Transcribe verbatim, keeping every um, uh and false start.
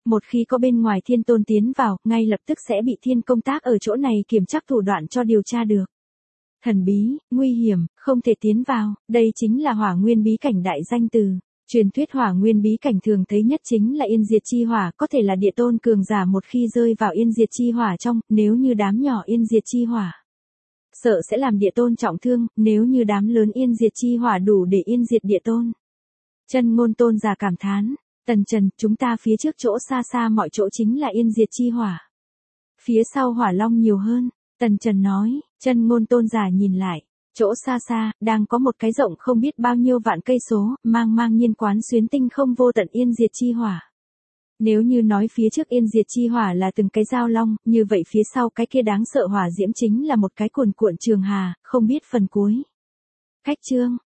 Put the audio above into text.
một khi có bên ngoài thiên tôn tiến vào, ngay lập tức sẽ bị thiên công tác ở chỗ này kiểm chắc thủ đoạn cho điều tra được. Thần bí, nguy hiểm, không thể tiến vào, đây chính là hỏa nguyên bí cảnh đại danh từ. Truyền thuyết hỏa nguyên bí cảnh thường thấy nhất chính là yên diệt chi hỏa, có thể là địa tôn cường giả một khi rơi vào yên diệt chi hỏa trong, nếu như đám nhỏ yên diệt chi hỏa sợ sẽ làm địa tôn trọng thương, nếu như đám lớn yên diệt chi hỏa đủ để yên diệt địa tôn. Chân ngôn tôn giả cảm thán, Tần Trần, chúng ta phía trước chỗ xa xa mọi chỗ chính là yên diệt chi hỏa. Phía sau hỏa long nhiều hơn, Tần Trần nói, chân ngôn tôn giả nhìn lại, chỗ xa xa, đang có một cái rộng không biết bao nhiêu vạn cây số, mang mang nhiên quán xuyến tinh không vô tận yên diệt chi hỏa. Nếu như nói phía trước yên diệt chi hỏa là từng cái dao long, như vậy phía sau cái kia đáng sợ hỏa diễm chính là một cái cuồn cuộn trường hà, không biết phần cuối. Cách chương